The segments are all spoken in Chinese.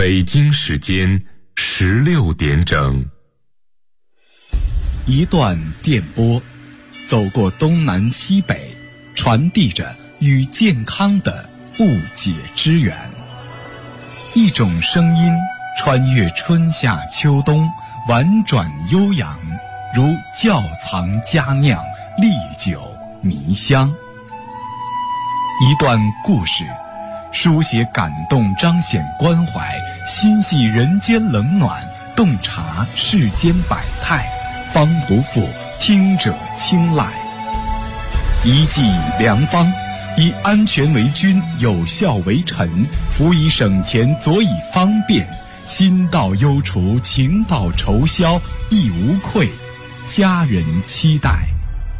北京时间16点整。 一段电波，走过东南西北，传递着与健康的不解之缘。一种声音穿越春夏秋冬，婉转悠扬，如窖藏佳酿，历久弥香。一段故事，书写感动，彰显关怀，心系人间冷暖，洞察世间百态，方不负听者青睐。一剂良方，以安全为君，有效为臣，辅以省钱，佐以方便，心到忧除，情到愁消，亦无愧，家人期待。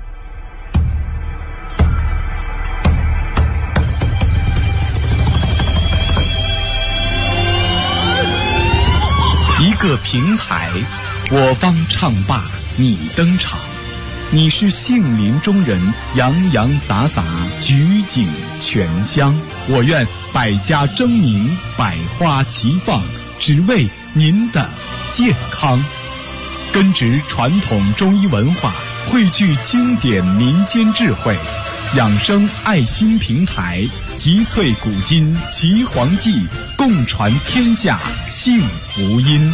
一个平台，我方唱罢你登场，你是杏林中人，洋洋洒洒，举景全香。我愿百家争鸣，百花齐放，只为您的健康。根植传统中医文化，汇聚经典民间智慧，养生爱心平台，集萃古今奇黄记，共传天下幸福音。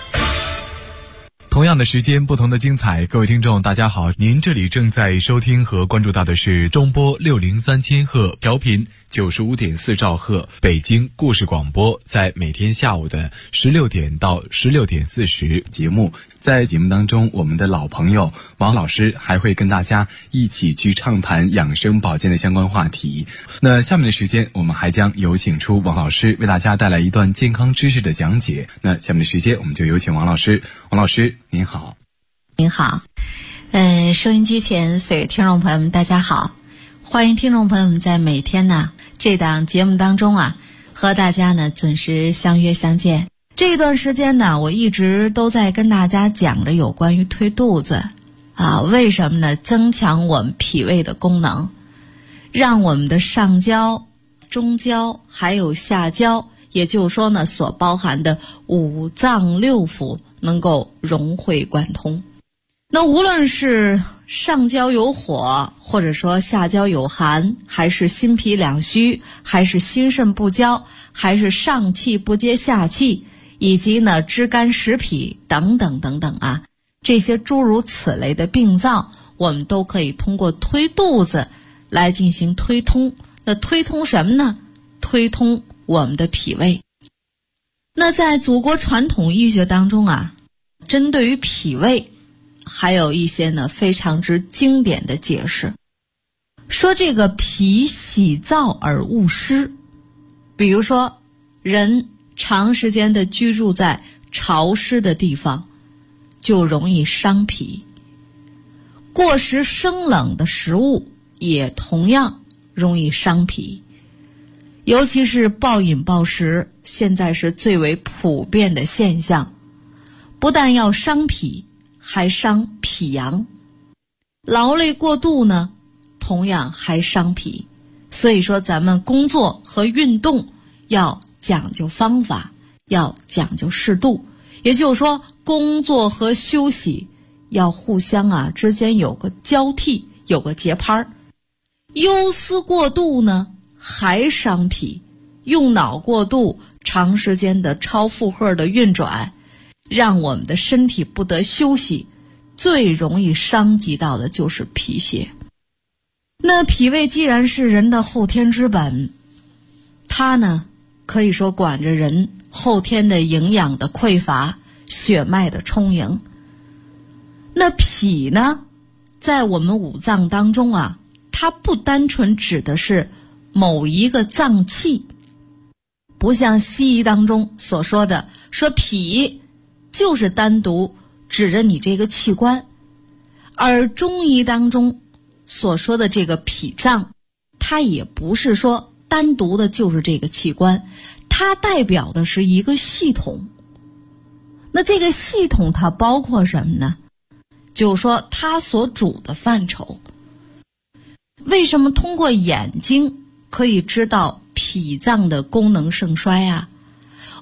同样的时间，不同的精彩。各位听众大家好，您这里正在收听和关注到的是中波603千赫，调频95.4兆赫，北京故事广播，在每天下午的16点到16点40节目。在节目当中，我们的老朋友王老师还会跟大家一起去畅谈养生保健的相关话题。那下面的时间，我们还将有请出王老师为大家带来一段健康知识的讲解。那下面的时间，我们就有请王老师。王老师您好。 您好，收音机前所有听众朋友们大家好，欢迎听众朋友们在每天呢这档节目当中和大家呢准时相约相见。这段时间呢，我一直都在跟大家讲着有关于推肚子为什么呢？增强我们脾胃的功能，让我们的上焦、中焦还有下焦，也就是说呢，所包含的五脏六腑能够融会贯通。那无论是上焦有火，或者说下焦有寒，还是心脾两虚，还是心肾不交，还是上气不接下气，以及呢肢干实脾等等等等这些诸如此类的病灶，我们都可以通过推肚子来进行推通。那推通什么呢？推通我们的脾胃。那在祖国传统医学当中针对于脾胃还有一些呢非常之经典的解释，说这个脾喜燥而恶湿。比如说人长时间的居住在潮湿的地方，就容易伤脾。过食生冷的食物也同样容易伤脾，尤其是暴饮暴食，现在是最为普遍的现象，不但要伤脾，还伤脾阳。劳累过度呢，同样还伤脾。所以说咱们工作和运动要讲究方法，要讲究适度。也就是说工作和休息要互相之间有个交替，有个节拍。忧思过度呢还伤脾，用脑过度，长时间的超负荷的运转，让我们的身体不得休息，最容易伤及到的就是脾血。那脾胃既然是人的后天之本，它呢可以说管着人后天的营养的匮乏，血脉的充盈。那脾呢在我们五脏当中它不单纯指的是某一个脏器，不像西医当中所说的，说脾就是单独指着你这个器官，而中医当中所说的这个脾脏，它也不是说单独的就是这个器官，它代表的是一个系统。那这个系统它包括什么呢？就是说它所主的范畴。为什么通过眼睛可以知道脾脏的功能盛衰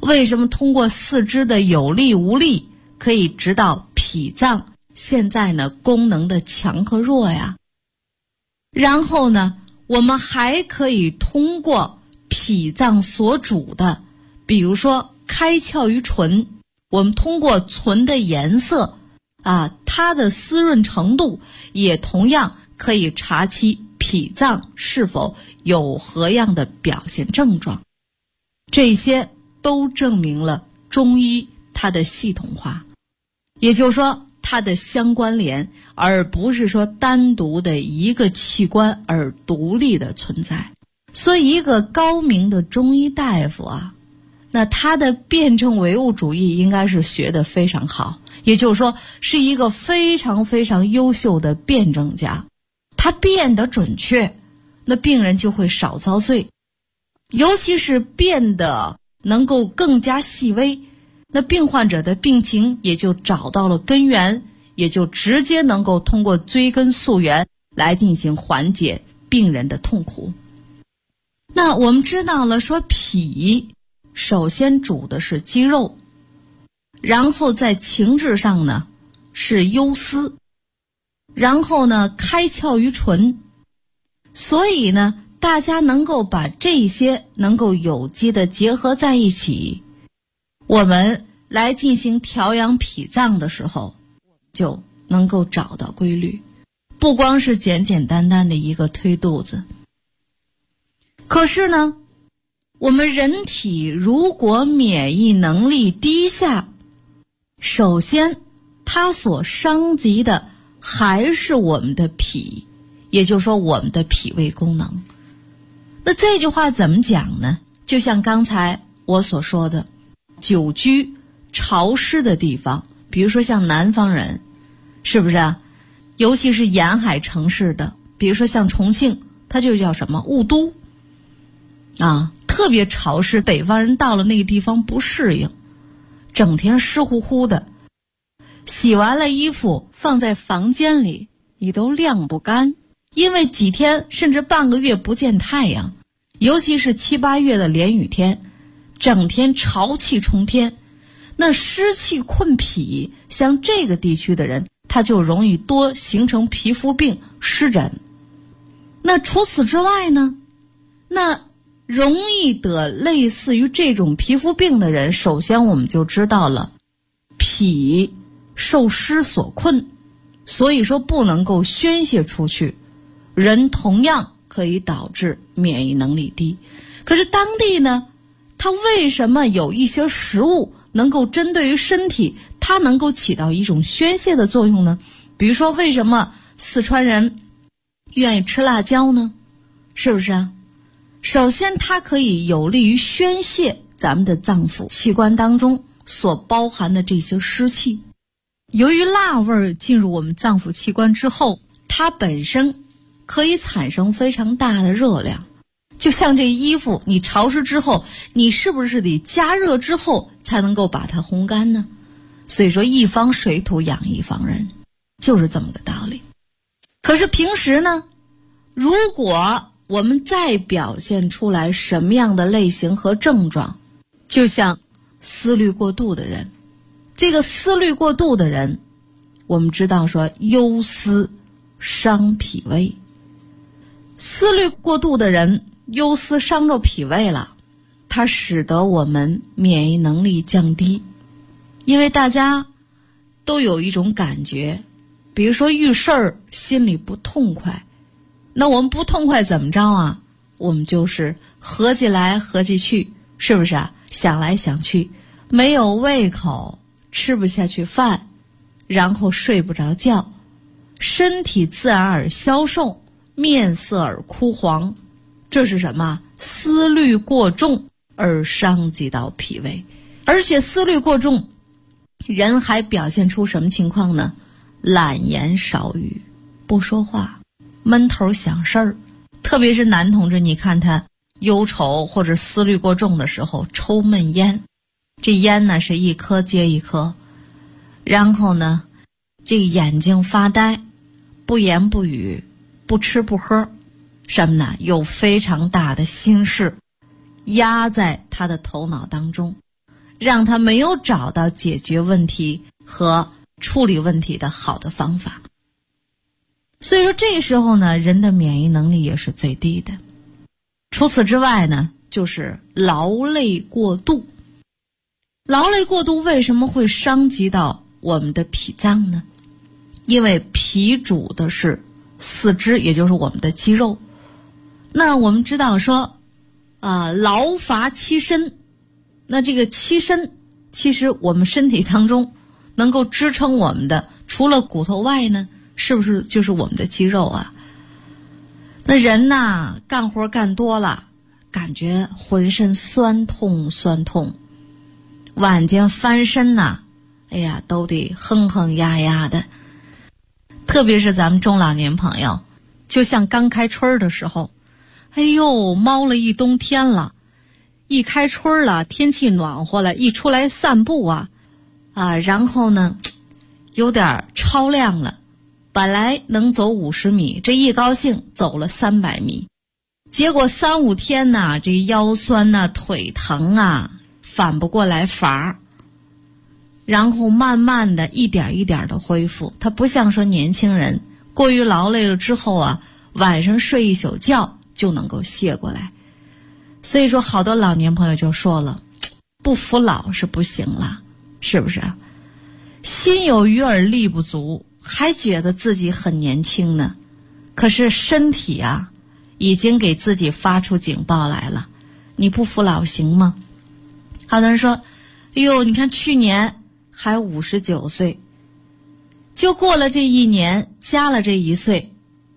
为什么通过四肢的有力无力可以知道脾脏现在呢功能的强和弱呀？然后呢，我们还可以通过脾脏所主的，比如说开窍于唇，我们通过唇的颜色它的湿润程度，也同样可以查其脾脏是否有何样的表现症状。这些都证明了中医它的系统化，也就是说它的相关联，而不是说单独的一个器官而独立的存在。所以一个高明的中医大夫那他的辩证唯物主义应该是学得非常好，也就是说是一个非常非常优秀的辩证家。他辩得准确，那病人就会少遭罪，尤其是辩得能够更加细微，那病患者的病情也就找到了根源，也就直接能够通过追根溯源来进行缓解病人的痛苦。那我们知道了说脾首先主的是肌肉，然后在情志上呢是忧思，然后呢开窍于唇。所以呢大家能够把这些能够有机的结合在一起，我们来进行调养脾脏的时候就能够找到规律，不光是简简单单的一个推肚子。可是呢我们人体如果免疫能力低下，首先它所伤及的还是我们的脾，也就是说我们的脾胃功能。那这句话怎么讲呢？就像刚才我所说的，久居潮湿的地方，比如说像南方人，是不是尤其是沿海城市的，比如说像重庆，它就叫什么雾都特别潮湿，北方人到了那个地方不适应，整天湿乎乎的，洗完了衣服放在房间里你都晾不干，因为几天甚至半个月不见太阳，尤其是7、8月的连雨天，整天潮气冲天，那湿气困脾，像这个地区的人他就容易多形成皮肤病、湿疹。那除此之外呢，那容易得类似于这种皮肤病的人，首先我们就知道了脾受湿所困，所以说不能够宣泄出去，人同样可以导致免疫能力低。可是当地呢，它为什么有一些食物能够针对于身体，它能够起到一种宣泄的作用呢？比如说为什么四川人愿意吃辣椒呢？是不是首先它可以有利于宣泄咱们的脏腑器官当中所包含的这些湿气。由于辣味进入我们脏腑器官之后，它本身可以产生非常大的热量，就像这衣服你潮湿之后，你是不是得加热之后才能够把它烘干呢？所以说一方水土养一方人，就是这么个道理。可是平时呢，如果我们再表现出来什么样的类型和症状，就像思虑过度的人，这个思虑过度的人，我们知道说忧思伤脾胃，思虑过度的人忧思伤着脾胃了，它使得我们免疫能力降低。因为大家都有一种感觉，比如说遇事儿心里不痛快，那我们不痛快怎么着我们就是合计来合计去，是不是想来想去，没有胃口，吃不下去饭，然后睡不着觉，身体自然而消瘦，面色而枯黄。这是什么？思虑过重而伤及到脾胃。而且思虑过重，人还表现出什么情况呢？懒言少语，不说话，闷头想事儿。特别是男同志，你看他忧愁或者思虑过重的时候抽闷烟，这烟呢是一颗接一颗，然后呢这个眼睛发呆，不言不语，不吃不喝，什么呢？有非常大的心事压在他的头脑当中。 让他没有找到解决问题和处理问题的好的方法。所以说这个时候呢，人的免疫能力也是最低的。除此之外呢，就是劳累过度。劳累过度为什么会伤及到我们的脾脏呢？因为脾主的是四肢，也就是我们的肌肉。那我们知道说劳乏欺身，那这个欺身其实我们身体当中能够支撑我们的除了骨头外呢，是不是就是我们的肌肉啊？那人呐，干活干多了，感觉浑身酸痛，晚间翻身呐，哎呀，都得哼哼呀呀的。特别是咱们中老年朋友，就像刚开春的时候，哎呦，猫了一冬天了，一开春了，天气暖和了，一出来散步然后呢，有点超量了，本来能走50米，这一高兴走了300米，结果3、5天呐，这腰酸呐，腿疼啊，反不过来法，然后慢慢的一点一点的恢复。它不像说年轻人过于劳累了之后晚上睡一宿觉就能够歇过来。所以说好多老年朋友就说了，不服老是不行了，是不是啊？心有余而力不足，还觉得自己很年轻呢，可是身体已经给自己发出警报来了，你不服老行吗？好多人说，哎呦，你看去年还59岁，就过了这一年，加了这1岁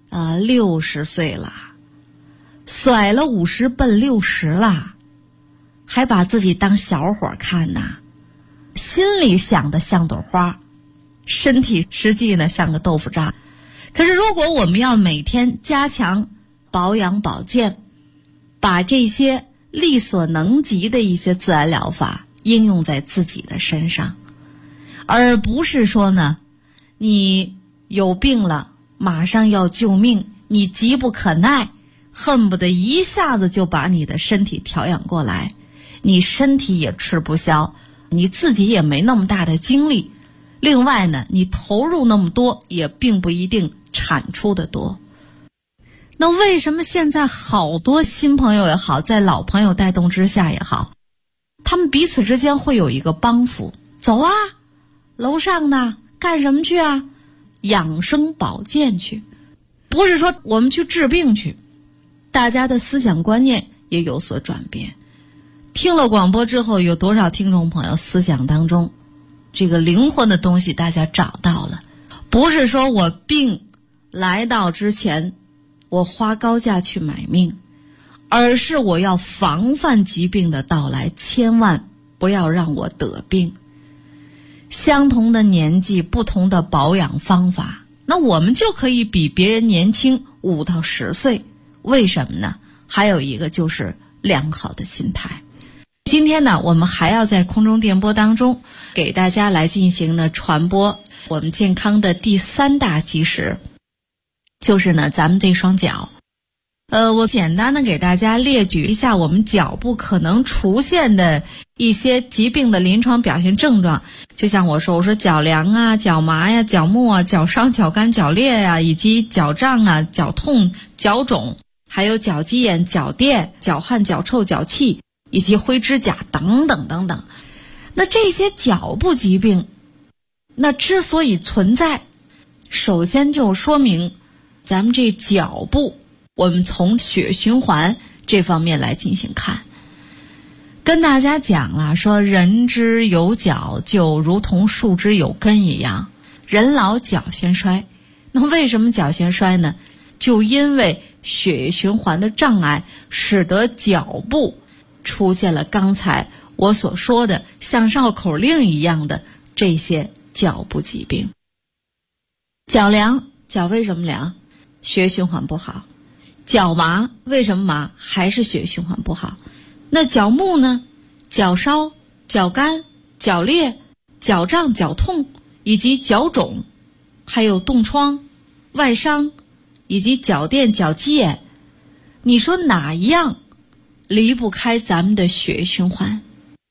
，60岁了，甩了50奔60了，还把自己当小伙看呐，心里想的像朵花，身体实际呢像个豆腐渣。可是如果我们要每天加强保养保健，把这些力所能及的一些自然疗法应用在自己的身上，而不是说呢，你有病了马上要救命，你急不可耐，恨不得一下子就把你的身体调养过来，你身体也吃不消，你自己也没那么大的精力，另外呢，你投入那么多也并不一定产出的多。那为什么现在好多新朋友也好，在老朋友带动之下也好，他们彼此之间会有一个帮扶，走啊，楼上呢干什么去啊？养生保健去，不是说我们去治病去。大家的思想观念也有所转变。听了广播之后，有多少听众朋友思想当中这个灵魂的东西大家找到了，不是说我病来到之前我花高价去买命，而是我要防范疾病的到来，千万不要让我得病。相同的年纪，不同的保养方法，那我们就可以比别人年轻5到10岁。为什么呢？还有一个就是良好的心态。今天呢，我们还要在空中电波当中给大家来进行呢传播我们健康的第3大基石，就是呢咱们这双脚。我简单的给大家列举一下我们脚部可能出现的一些疾病的临床表现症状。就像我说脚凉啊、脚麻呀、脚木啊、脚伤、脚干、脚裂呀，以及脚胀啊、脚痛、脚肿，还有脚鸡眼、脚垫、脚汗、脚臭、脚气，以及灰指甲等等等等。那这些脚部疾病，那之所以存在，首先就说明咱们这脚部，我们从血循环这方面来进行看。跟大家讲了，说人之有脚就如同树之有根一样，人老脚先衰。那为什么脚先衰呢？就因为血液循环的障碍，使得脚部出现了刚才我所说的像绕口令一样的这些脚部疾病。脚凉，脚为什么凉？血液循环不好。脚麻，为什么麻？还是血液循环不好。那脚木呢？脚烧、脚干、脚裂、脚胀、脚痛，以及脚肿，还有冻疮、外伤，以及脚垫、脚鸡眼。你说哪一样离不开咱们的血液循环？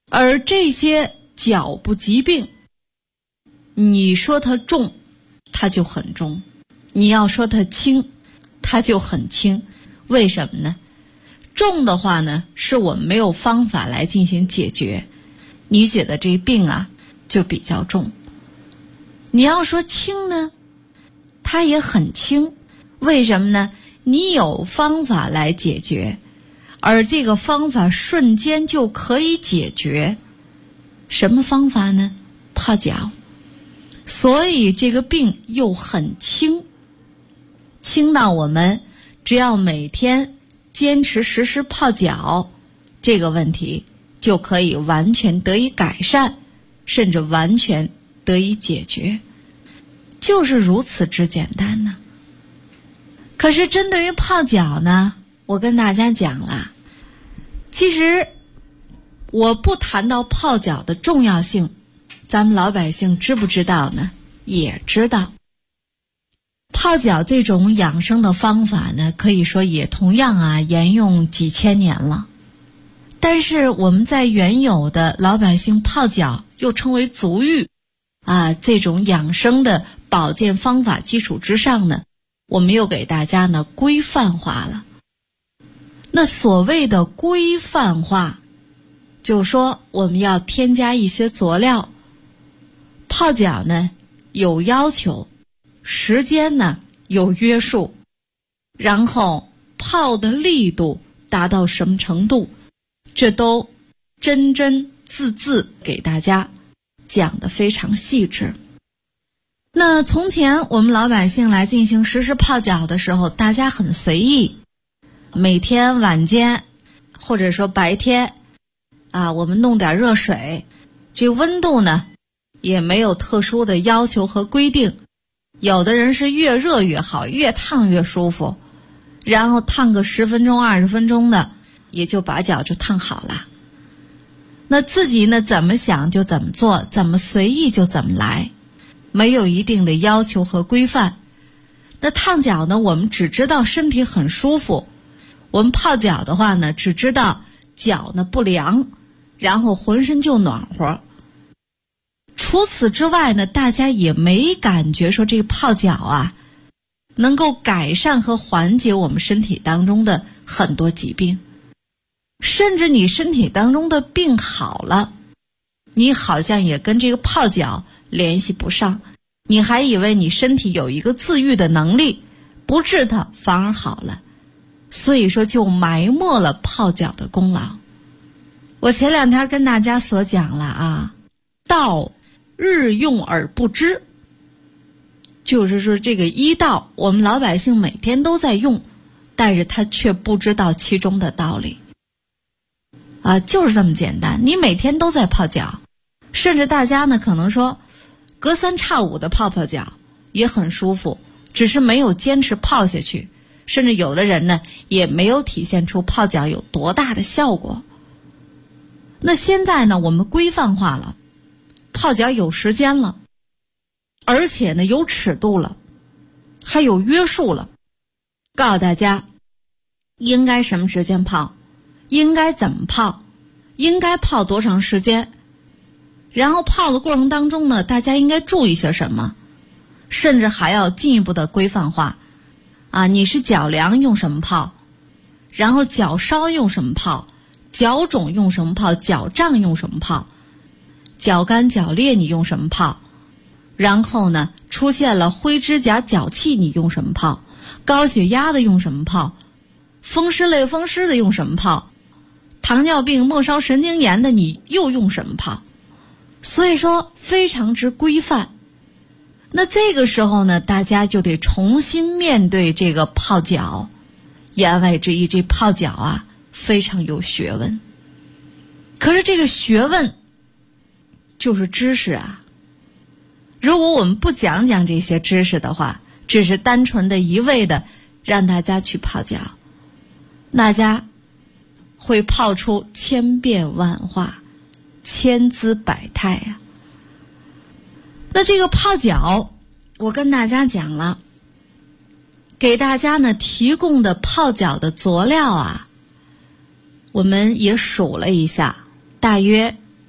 而这些脚部疾病，你说它重，它就很重；你要说它轻，它就很轻。为什么呢？重的话呢，是我们没有方法来进行解决，你觉得这病啊就比较重。你要说轻呢，它也很轻。为什么呢？你有方法来解决，而这个方法瞬间就可以解决。什么方法呢？泡脚。所以这个病又很轻，轻到我们只要每天坚持实施泡脚，这个问题就可以完全得以改善，甚至完全得以解决，就是如此之简单呢。可是针对于泡脚呢，我跟大家讲了，其实我不谈到泡脚的重要性，咱们老百姓知不知道呢？也知道。泡脚这种养生的方法呢，可以说也同样沿用几千年了。但是我们在原有的老百姓泡脚又称为足浴这种养生的保健方法基础之上呢，我们又给大家呢规范化了。那所谓的规范化，就说我们要添加一些佐料，泡脚呢有要求，时间呢有约束，然后泡的力度达到什么程度，这都真真字字给大家讲得非常细致。那从前我们老百姓来进行实施泡脚的时候，大家很随意，每天晚间或者说白天我们弄点热水，这温度呢也没有特殊的要求和规定，有的人是越热越好，越烫越舒服，然后烫个10分钟20分钟的，也就把脚就烫好了。那自己呢怎么想就怎么做，怎么随意就怎么来，没有一定的要求和规范。那烫脚呢，我们只知道身体很舒服，我们泡脚的话呢，只知道脚呢不凉，然后浑身就暖和。除此之外呢，大家也没感觉说这个泡脚能够改善和缓解我们身体当中的很多疾病。甚至你身体当中的病好了，你好像也跟这个泡脚联系不上，你还以为你身体有一个自愈的能力，不治它反而好了，所以说就埋没了泡脚的功劳。我前2天跟大家所讲了道日用而不知，就是说这个医道我们老百姓每天都在用，但是他却不知道其中的道理就是这么简单。你每天都在泡脚，甚至大家呢可能说隔3差5的泡脚也很舒服，只是没有坚持泡下去，甚至有的人呢也没有体现出泡脚有多大的效果。那现在呢我们规范化了，泡脚有时间了，而且呢有尺度了，还有约束了，告诉大家应该什么时间泡，应该怎么泡，应该泡多长时间，然后泡的过程当中呢，大家应该注意些什么，甚至还要进一步的规范化你是脚凉用什么泡，然后脚烧用什么泡，脚肿用什么泡，脚胀用什么泡，脚干脚裂你用什么泡，然后呢出现了灰指甲脚气你用什么泡，高血压的用什么泡，风湿类风湿的用什么泡，糖尿病末梢神经炎的你又用什么泡。所以说非常之规范。那这个时候呢，大家就得重新面对这个泡脚。言外之意，这泡脚非常有学问。可是这个学问就是知识如果我们不讲讲这些知识的话，只是单纯的一味的让大家去泡脚，大家会泡出千变万化，千姿百态那这个泡脚我跟大家讲了，给大家呢提供的泡脚的佐料我们也数了一下，大约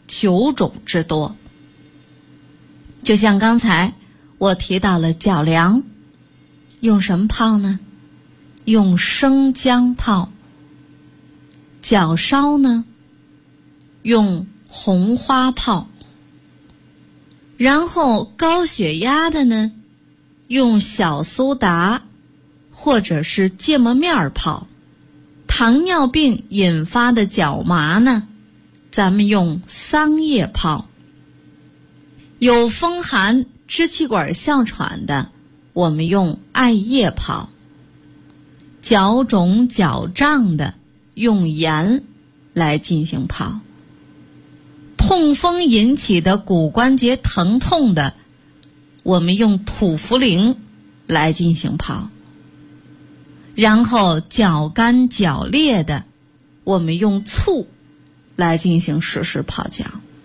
9种之多。就像刚才我提到了脚凉，用什么泡呢？用生姜泡。脚烧呢，用红花泡。然后高血压的呢，用小苏打或者是芥末面泡。糖尿病引发的脚麻呢，咱们用桑叶泡。有风寒支气管哮喘的，我们用艾叶泡。脚肿脚胀的，用盐来进行泡。痛风引起的骨关节疼痛的，我们用土茯苓来进行泡。然后脚干脚裂的，我们用醋来进行实施泡脚。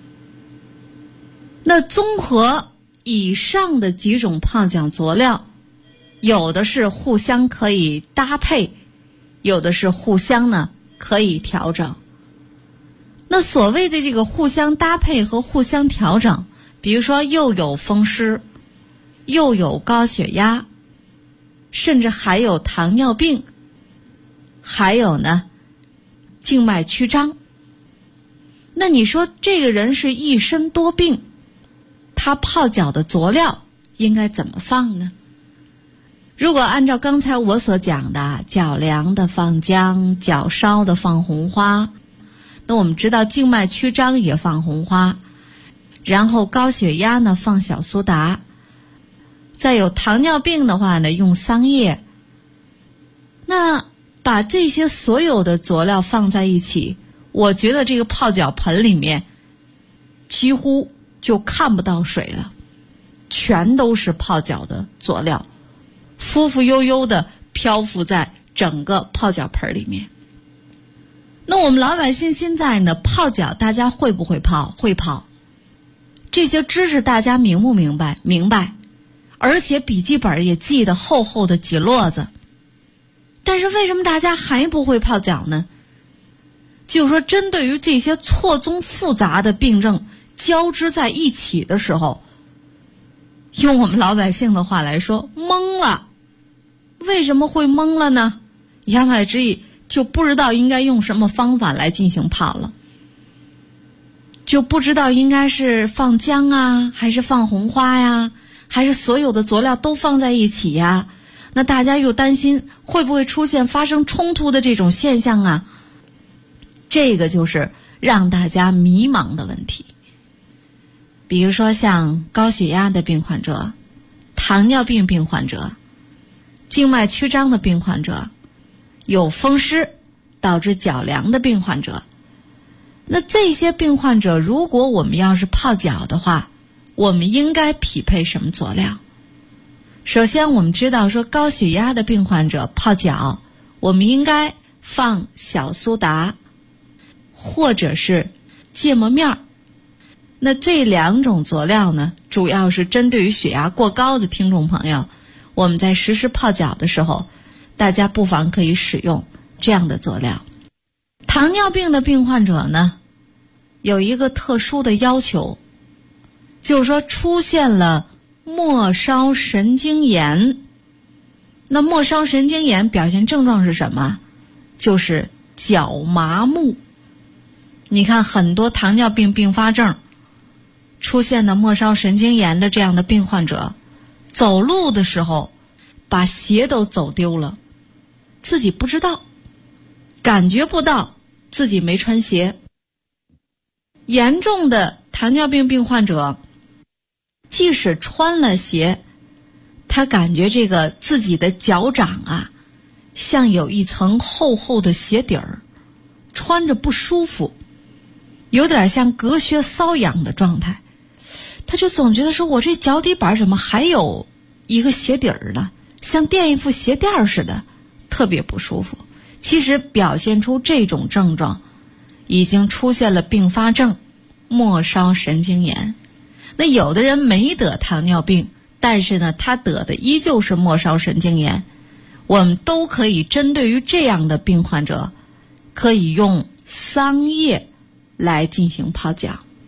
那综合以上的几种泡脚佐料，有的是互相可以搭配，有的是互相呢可以调整。那所谓的这个互相搭配和互相调整，比如说又有风湿，又有高血压，甚至还有糖尿病，还有呢静脉曲张。那你说这个人是一身多病，他泡脚的佐料应该怎么放呢？如果按照刚才我所讲的，脚凉的放姜，脚烧的放红花，那我们知道静脉曲张也放红花，然后高血压呢放小苏打，再有糖尿病的话呢用桑叶。那把这些所有的佐料放在一起，我觉得这个泡脚盆里面几乎就看不到水了，全都是泡脚的佐料，浮浮悠悠的漂浮在整个泡脚盆里面。那我们老百姓现在呢泡脚，大家会不会泡？会泡。这些知识大家明不明白？明白。而且笔记本也记得厚厚的几摞子。但是为什么大家还不会泡脚呢？就是说针对于这些错综复杂的病症交织在一起的时候，用我们老百姓的话来说，懵了。为什么会懵了呢？言外之意就不知道应该用什么方法来进行泡了，就不知道应该是放姜啊，还是放红花呀，还是所有的佐料都放在一起呀？那大家又担心会不会出现发生冲突的这种现象啊？这个就是让大家迷茫的问题。比如说像高血压的病患者，糖尿病病患者，静脉曲张的病患者，有风湿导致脚凉的病患者。那这些病患者，如果我们要是泡脚的话，我们应该匹配什么佐料？首先我们知道说高血压的病患者泡脚，我们应该放小苏打或者是芥末面。那这两种佐料呢，主要是针对于血压过高的听众朋友，我们在实施泡脚的时候，大家不妨可以使用这样的佐料。糖尿病的病患者呢，有一个特殊的要求，就是说出现了末梢神经炎。那末梢神经炎表现症状是什么？就是脚麻木。你看很多糖尿病并发症出现的末梢神经炎的这样的病患者，走路的时候把鞋都走丢了，自己不知道，感觉不到自己没穿鞋。严重的糖尿病病患者，即使穿了鞋，他感觉这个自己的脚掌啊，像有一层厚厚的鞋底儿，穿着不舒服，有点像隔靴搔痒的状态。他就总觉得说，我这脚底板怎么还有一个鞋底儿呢？像垫一副鞋垫似的，特别不舒服。其实表现出这种症状，已经出现了并发症末梢神经炎。那有的人没得糖尿病，但是呢他得的依旧是末梢神经炎。我们都可以针对于这样的病患者，可以用桑叶来进行泡脚。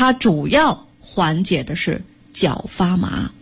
它主要缓解的是脚发麻。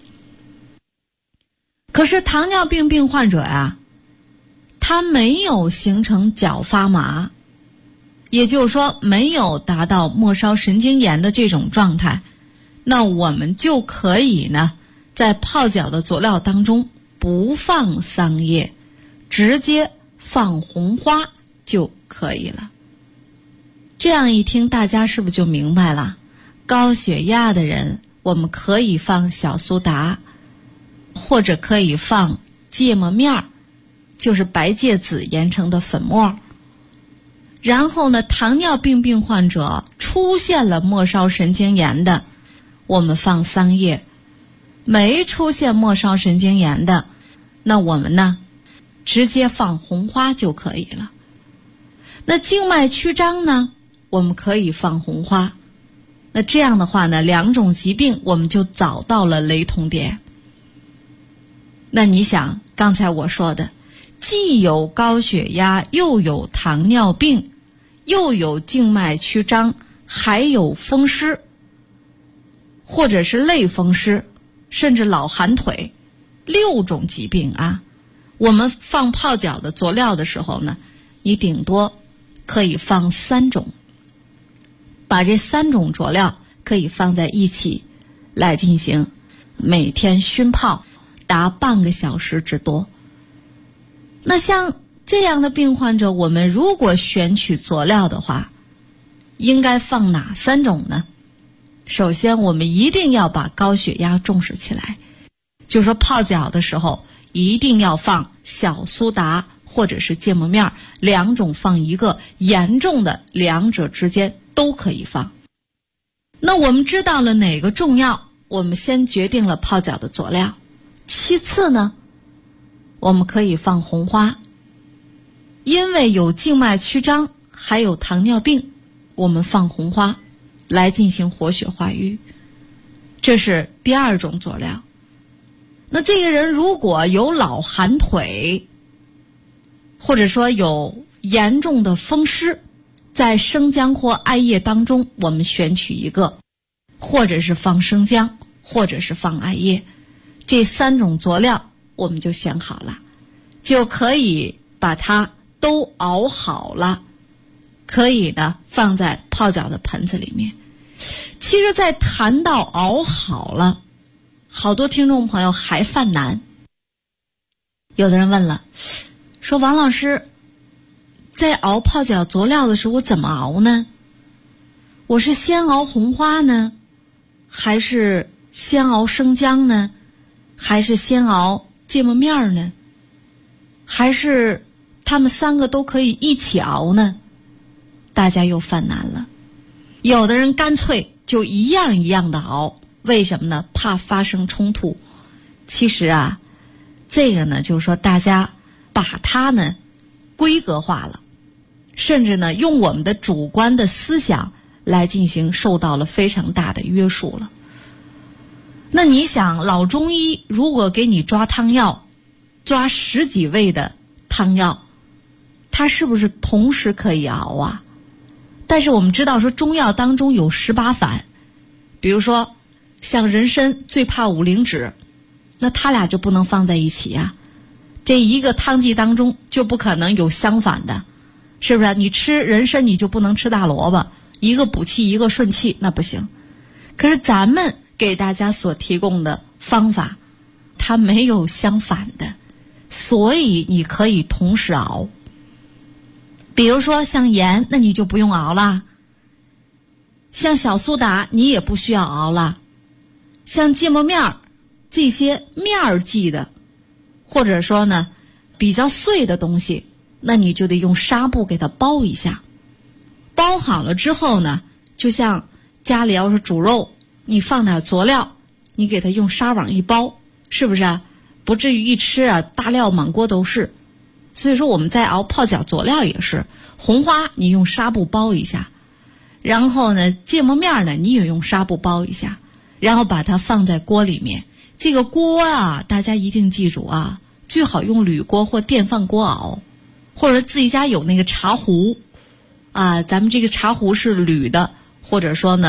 可是糖尿病病患者呀，他没有形成脚发麻，也就是说没有达到末梢神经炎的这种状态，那我们就可以呢，在泡脚的佐料当中不放桑叶，直接放红花就可以了。这样一听，大家是不是就明白了？高血压的人，我们可以放小苏打，或者可以放芥末面，就是白芥子研成的粉末。然后呢，糖尿病病患者出现了末梢神经炎的，我们放桑叶；没出现末梢神经炎的，那我们呢，直接放红花就可以了。那静脉曲张呢，我们可以放红花。那这样的话呢，两种疾病我们就找到了雷同点。那你想，刚才我说的，既有高血压，又有糖尿病，又有静脉曲张，还有风湿，或者是类风湿，甚至老寒腿，6种疾病啊，我们放泡脚的佐料的时候呢，你顶多可以放3种，把这3种佐料可以放在一起来进行每天熏泡达半个小时之多。那像这样的病患者，我们如果选取佐料的话，应该放哪3种呢？首先我们一定要把高血压重视起来，就是说泡脚的时候一定要放小苏打或者是芥末面，2种放一个，严重的2者之间都可以放。那我们知道了哪个重要，我们先决定了泡脚的佐料。其次呢，我们可以放红花，因为有静脉曲张还有糖尿病，我们放红花来进行活血化瘀，这是第2种佐料。那这个人如果有老寒腿，或者说有严重的风湿，在生姜或艾叶当中我们选取一个，或者是放生姜，或者是放艾叶，这3种佐料我们就选好了，就可以把它都熬好了，可以呢放在泡脚的盆子里面。其实在谈到熬好了，好多听众朋友还犯难。有的人问了，说王老师，在熬泡脚佐料的时候我怎么熬呢？我是先熬红花呢，还是先熬生姜呢，还是先熬芥末面呢，还是他们3个都可以一起熬呢？大家又犯难了。有的人干脆就一样一样的熬，为什么呢？怕发生冲突。其实啊，这个呢就是说大家把它呢规格化了，甚至呢用我们的主观的思想来进行，受到了非常大的约束了。那你想，老中医如果给你抓汤药，抓10几味的汤药，它是不是同时可以熬啊？但是我们知道说中药当中有18反，比如说像人参最怕五灵脂，那它俩就不能放在一起啊。这一个汤剂当中就不可能有相反的，是不是？你吃人参你就不能吃大萝卜，一个补气一个顺气，那不行。可是咱们给大家所提供的方法，它没有相反的，所以你可以同时熬。比如说像盐，那你就不用熬了；像小苏打你也不需要熬了；像芥末面这些面剂的，或者说呢比较碎的东西，那你就得用纱布给它包一下。包好了之后呢，就像家里要是煮肉，你放点佐料，你给它用纱网一包，是不是啊？不至于一吃啊大料满锅都是。所以说我们在熬泡脚佐料也是，红花你用纱布包一下，然后呢芥末面呢你也用纱布包一下，然后把它放在锅里面。这个锅啊大家一定记住啊，最好用铝锅或电饭锅熬，或者自己家有那个茶壶啊，咱们这个茶壶是铝的，或者说呢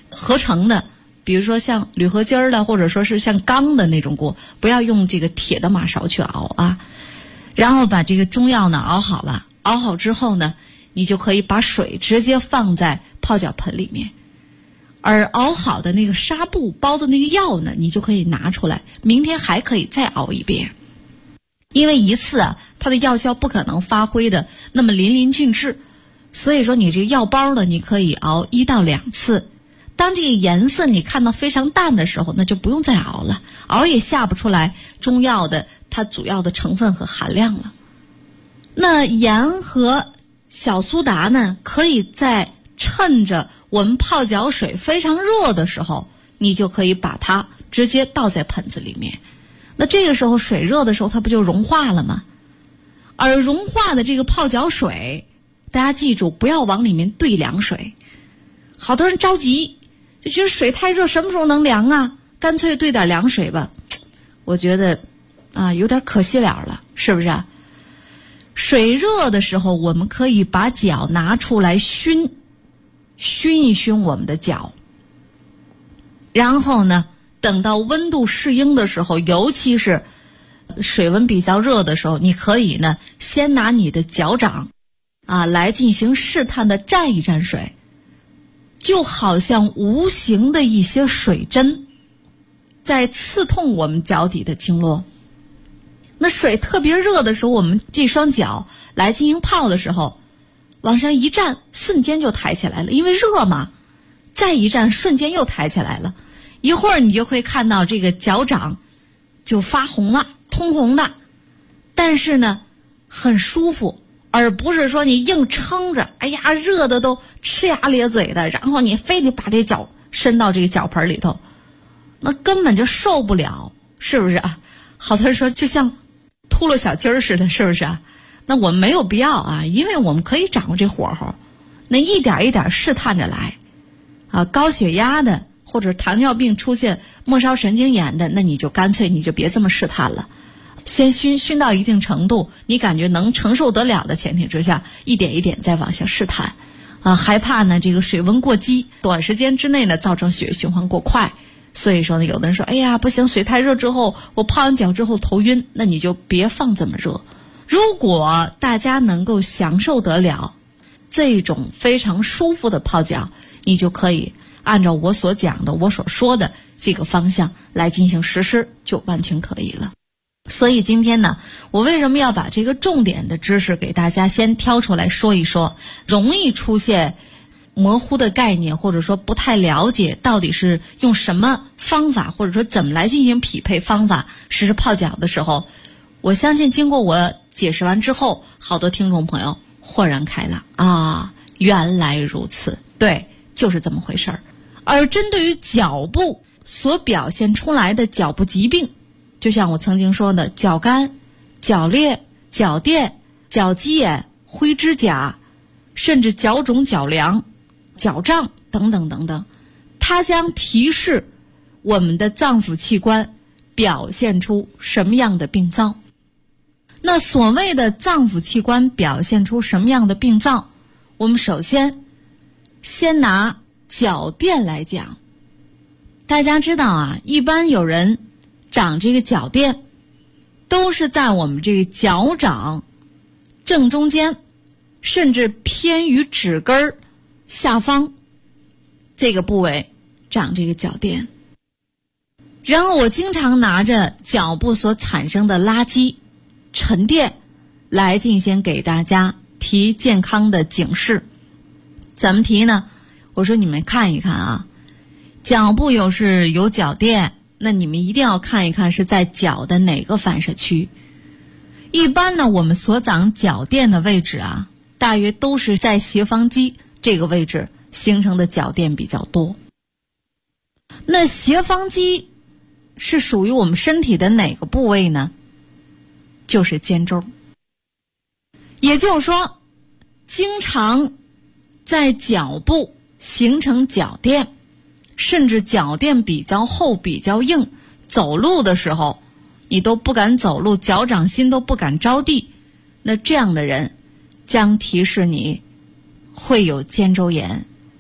合成的，比如说像铝合金的，或者说是像钢的那种锅，不要用这个铁的马勺去熬啊。然后把这个中药呢熬好了，熬好之后呢，你就可以把水直接放在泡脚盆里面，而熬好的那个纱布包的那个药呢，你就可以拿出来，明天还可以再熬一遍。因为一次啊，它的药效不可能发挥的那么淋漓尽致，所以说你这个药包呢，你可以熬1到2次。当这个颜色你看到非常淡的时候，那就不用再熬了，熬也下不出来中药的它主要的成分和含量了。那盐和小苏打呢，可以在趁着我们泡脚水非常热的时候，你就可以把它直接倒在盆子里面。那这个时候水热的时候，它不就融化了吗？而融化的这个泡脚水，大家记住不要往里面兑凉水。好多人着急，就觉得水太热，什么时候能凉啊？干脆兑点凉水吧。我觉得有点可惜了，是不是啊？水热的时候，我们可以把脚拿出来熏一熏我们的脚，然后呢，等到温度适应的时候，尤其是水温比较热的时候，你可以呢先拿你的脚掌来进行试探的蘸一蘸水，就好像无形的一些水针在刺痛我们脚底的经络。那水特别热的时候，我们这双脚来进行泡的时候，往上一站，瞬间就抬起来了，因为热嘛，再一站，瞬间又抬起来了。一会儿你就会看到这个脚掌就发红了，通红的，但是呢很舒服，而不是说你硬撑着，哎呀热的都呲牙咧嘴的，然后你非得把这脚伸到这个脚盆里头，那根本就受不了，是不是啊？好多人说就像秃噜小鸡儿似的，是不是啊？那我们没有必要因为我们可以掌握这火候，那一点一点试探着来高血压的或者糖尿病出现末梢神经炎的，那你就干脆你就别这么试探了，先熏到一定程度，你感觉能承受得了的前提之下，一点一点再往下试探害怕呢这个水温过激，短时间之内呢造成血液循环过快。所以说呢，有的人说，哎呀不行，水太热之后我泡完脚之后头晕，那你就别放这么热。如果大家能够享受得了这种非常舒服的泡脚，你就可以按照我所讲的我所说的这个方向来进行实施，就完全可以了。所以今天呢，我为什么要把这个重点的知识给大家先挑出来说一说，容易出现模糊的概念，或者说不太了解到底是用什么方法，或者说怎么来进行匹配方法实施泡脚的时候，我相信经过我解释完之后，好多听众朋友豁然开朗原来如此，对，就是这么回事儿。而针对于脚部所表现出来的脚部疾病，就像我曾经说的脚干、脚裂、脚垫、脚鸡眼、灰指甲，甚至脚肿、脚凉、脚胀等等等等，它将提示我们的脏腑器官表现出什么样的病灶。那所谓的脏腑器官表现出什么样的病灶，我们首先拿脚垫来讲。大家知道一般有人长这个脚垫都是在我们这个脚掌正中间，甚至偏于指根下方这个部位长这个脚垫。然后我经常拿着脚部所产生的垃圾沉淀来进行给大家提健康的警示。怎么提呢？我说你们看一看脚部有脚垫，那你们一定要看一看是在脚的哪个反射区。一般呢，我们所长脚垫的位置大约都是在斜方肌这个位置形成的脚垫比较多。那斜方肌是属于我们身体的哪个部位呢？就是肩周。也就是说，经常在脚部形成脚垫，甚至脚垫比较厚比较硬，走路的时候你都不敢走路，脚掌心都不敢着地，那这样的人将提示你会有肩周炎。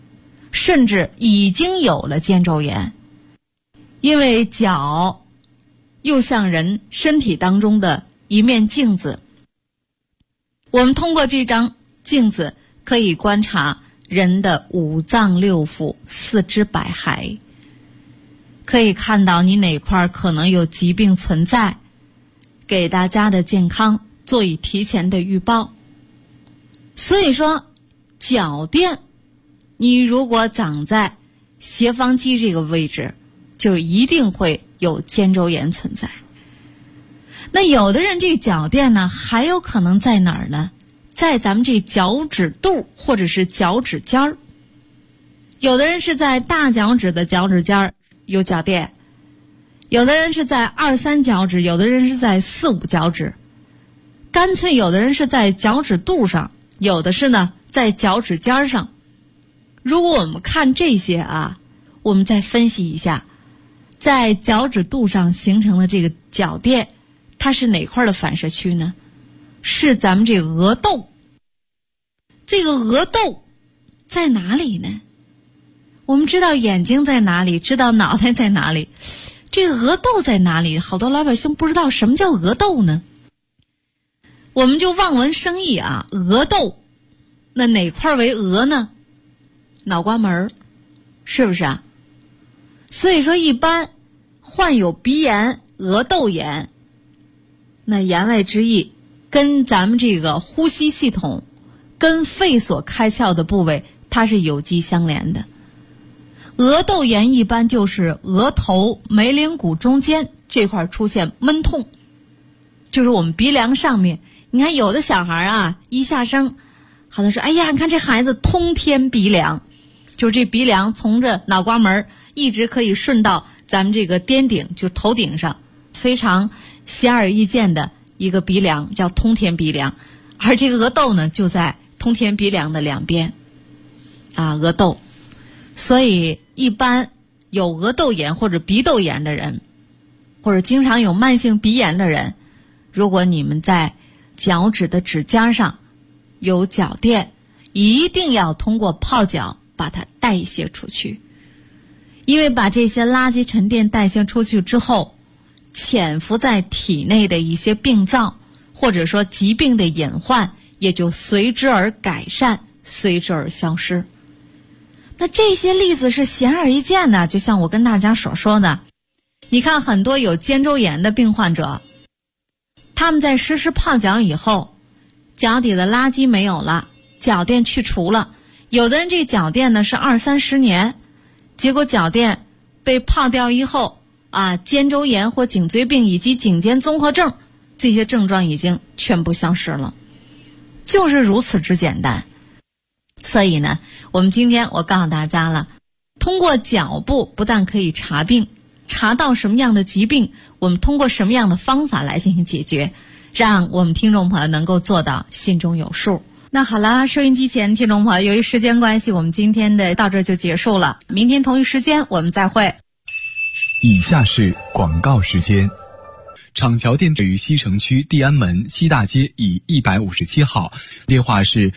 甚至已经有了肩周炎。因为脚又像人身体当中的一面镜子，我们通过这张镜子可以观察人的五脏六腑、四肢百骸，可以看到你哪块可能有疾病存在，给大家的健康做以提前的预报。所以说脚垫你如果长在斜方肌这个位置，就一定会有肩周炎存在。那有的人这个脚垫呢，还有可能在哪儿呢？在咱们这脚趾肚或者是脚趾尖儿。有的人是在大脚趾的脚趾尖儿有脚垫，有的人是在2、3脚趾，有的人是在4、5脚趾，干脆有的人是在脚趾肚上，有的是呢在脚趾尖上。如果我们看这些我们再分析一下，在脚趾肚上形成的这个脚垫，它是哪块的反射区呢？是咱们这个额窦。这个额窦在哪里呢？我们知道眼睛在哪里，知道脑袋在哪里，这个额窦在哪里？好多老百姓不知道什么叫额窦呢。我们就望文生义额窦，那哪块为额呢？脑瓜门，是不是啊？所以说一般患有鼻炎、额窦炎，那言外之意跟咱们这个呼吸系统跟肺所开窍的部位它是有机相连的。额窦炎一般就是额头眉棱骨中间这块出现闷痛，就是我们鼻梁上面。你看有的小孩一下生好像说，哎呀，你看这孩子通天鼻梁，就是这鼻梁从这脑瓜门一直可以顺到咱们这个颠顶，就是头顶上，非常显而易见的一个鼻梁叫通天鼻梁。而这个额窦呢就在通天鼻梁的两边额窦。所以一般有额窦炎或者鼻窦炎的人，或者经常有慢性鼻炎的人，如果你们在脚趾的指尖上有脚垫，一定要通过泡脚把它代谢出去。因为把这些垃圾沉淀代谢出去之后，潜伏在体内的一些病灶或者说疾病的隐患也就随之而改善，随之而消失。那这些例子是显而易见的，就像我跟大家所说的，你看很多有肩周炎的病患者，他们在实施泡脚以后，脚底的垃圾没有了，脚垫去除了，有的人这脚垫呢是20、30年，结果脚垫被泡掉以后肩周炎或颈椎病以及颈肩综合症这些症状已经全部消失了，就是如此之简单。所以呢，我们今天我告诉大家了，通过脚部不但可以查病，查到什么样的疾病，我们通过什么样的方法来进行解决，让我们听众朋友能够做到心中有数。那好了，收音机前听众朋友，由于时间关系，我们今天的到这就结束了，明天同一时间我们再会。 以下是广告时间。厂桥店位于西城区地安门西大街以157号，电话是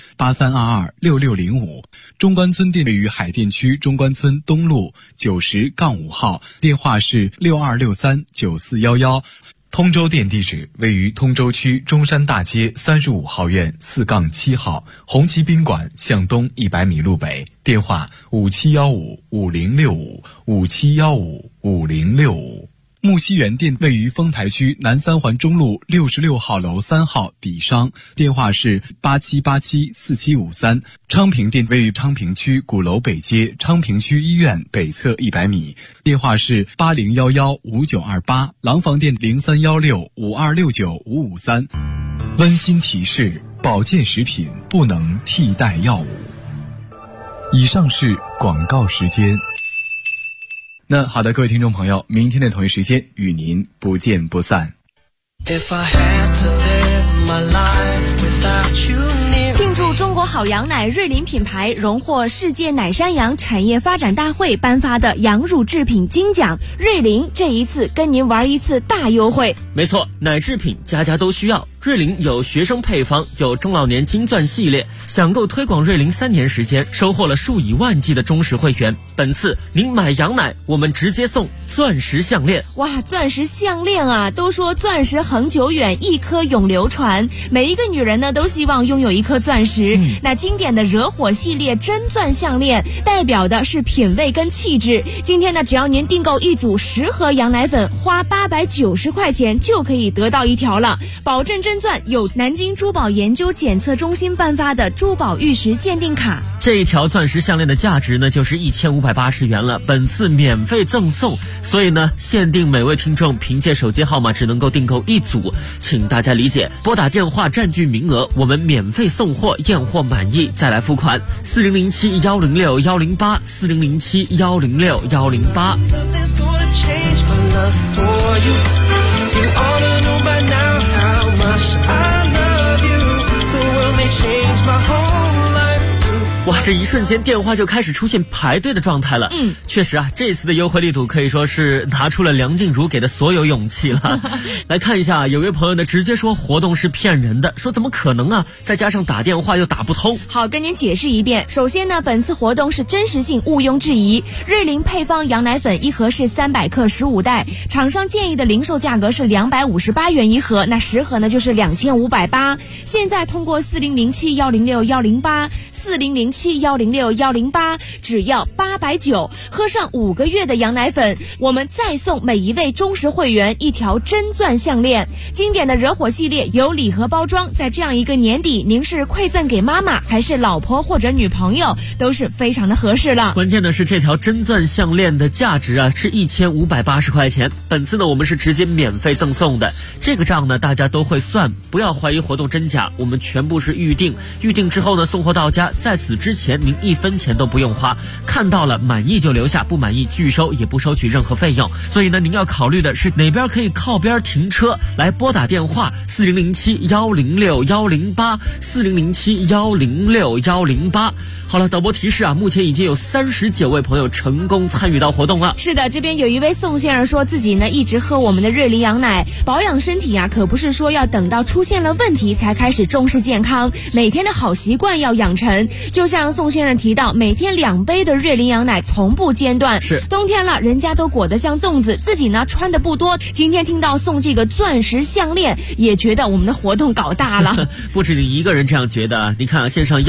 83226605。中关村店位于海淀区中关村东路90-5号，电话是62639411。通州店地址位于通州区中山大街35号院4-7号，红旗宾馆向东100米路北，电话57155065，57155065。木樨园店位于丰台区南三环中路66号楼3号底商，电话是87874753。昌平店位于昌平区鼓楼北街昌平区医院北侧100米，电话是80115928。廊坊店031652695553。温馨提示：保健食品不能替代药物。以上是广告时间。那好的，各位听众朋友，明天的同一时间与您不见不散。 庆祝中国好羊奶瑞麟品牌荣获世界奶山羊产业发展大会颁发的羊乳制品金奖，瑞麟这一次跟您玩一次大优惠。 没错，奶制品家家都需要， 瑞麟有学生配方，有中老年金钻系列，享购推广瑞麟3年时间，收获了数以万计的忠实会员。本次您买羊奶，我们直接送钻石项链。 哇，钻石项链啊，都说钻石恒久远，一颗永流传，每一个女人呢都希望拥有一颗钻石。那经典的惹火系列真钻项链代表的是品味跟气质。今天呢，只要您订购一组10盒羊奶粉，花890块钱就可以得到一条了，保证真钻，有南京珠宝研究检测中心颁发的珠宝玉石鉴定卡。 这一条钻石项链的价值呢就是1580元了，本次免费赠送，所以呢限定每位听众凭借手机号码只能够订购一组，请大家理解，拨打电话占据名额，我们免费送货，验货满意再来付款。4007106108 4007106108。哇，这一瞬间电话就开始出现排队的状态了。确实啊，这次的优惠力度可以说是拿出了梁静茹给的所有勇气了。来看一下，有位朋友呢直接说活动是骗人的，说怎么可能啊，再加上打电话又打不通。 好，跟您解释一遍。首先呢，本次活动是真实性毋庸置疑，瑞麟配方羊奶粉一盒是300克15袋，厂商建议的零售价格是258元一盒，那10盒呢就是2580。现在通过4007106108 4007106108，只要890，喝上5个月的羊奶粉，我们再送每一位忠实会员一条真钻项链。经典的惹火系列有礼盒包装，在这样一个年底，您是馈赠给妈妈还是老婆或者女朋友，都是非常的合适了。 关键的是这条真钻项链的价值啊是1580块钱，本次呢我们是直接免费赠送的，这个账呢大家都会算，不要怀疑活动真假，我们全部是预定之后呢送货到家，在此之前您1分钱都不用花，看到了满意就留下，不满意拒收，也不收取任何费用。所以呢您要考虑的是哪边可以靠边停车，来拨打电话4007106108 4007106108。好了，导播提示啊，目前已经有39位朋友成功参与到活动了。 是的，这边有一位宋先生说自己呢一直喝我们的瑞麟羊奶，保养身体啊可不是说要等到出现了问题才开始重视健康，每天的好习惯要养成。就像宋先生提到，每天2杯的瑞麟羊奶从不间断。 是冬天了，人家都裹得像粽子，自己呢穿的不多，今天听到送这个钻石项链，也觉得我们的活动搞大了。 不止你一个人这样觉得啊，你看啊，线上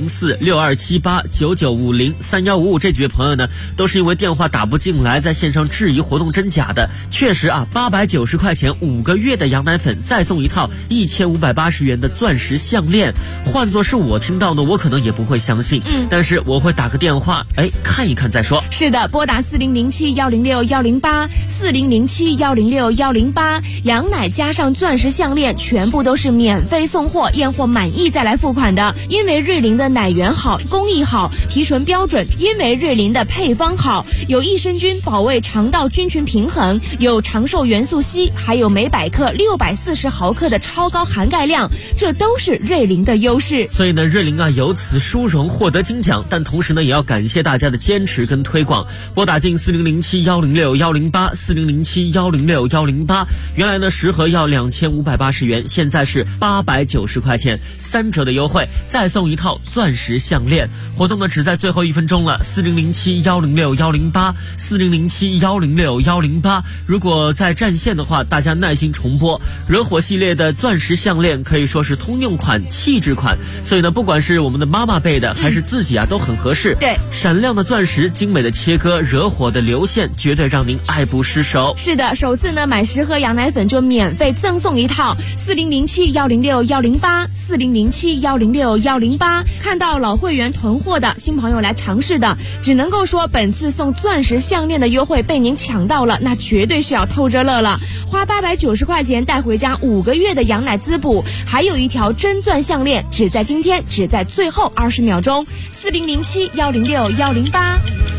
1104627899503155这几位朋友呢，都是因为电话打不进来，在线上质疑活动真假的。确实啊，890块钱5个月的羊奶粉，再送一套1580元的钻石项链，换作是我听到呢，我可能也不会相信。但是我会打个电话，看一看再说。 是的，拨打4007106108 4007106108，羊奶加上钻石项链，全部都是免费送货，验货满意再来付款的。因为瑞麟的奶源好，工艺好，提纯标准；因为瑞麟的配方好，有益生菌保卫肠道菌群平衡，有长寿元素硒，还有每百克640毫克的超高含钙量，这都是瑞麟的优势。 所以呢，瑞麟啊由此殊荣获得金奖，但同时呢也要感谢大家的坚持跟推广。拨打进4007106108 4007106108，原来呢10盒要2580元，现在是890块钱，3折的优惠，再送一套钻石项链。活动呢只在最后1分钟了，4007106108 4007106108。如果在占线的话，大家耐心重播。惹火系列的钻石项链可以说是通用款、气质款，所以呢不管是我们的妈妈辈的还是自己啊都很合适。 对， 闪亮的钻石，精美的切割，惹火的流线，绝对让您爱不释手。 是的，首次呢买10盒羊奶粉就免费赠送一套，4007106108 4007106108。看到老会员囤货的新朋友来尝试的，只能够说本次送钻石项链的优惠被您抢到了，那绝对是要偷着乐了。花890块钱带回家5个月的羊奶滋补，还有一条真钻项链，只在今天，只在最后20秒钟。4007106108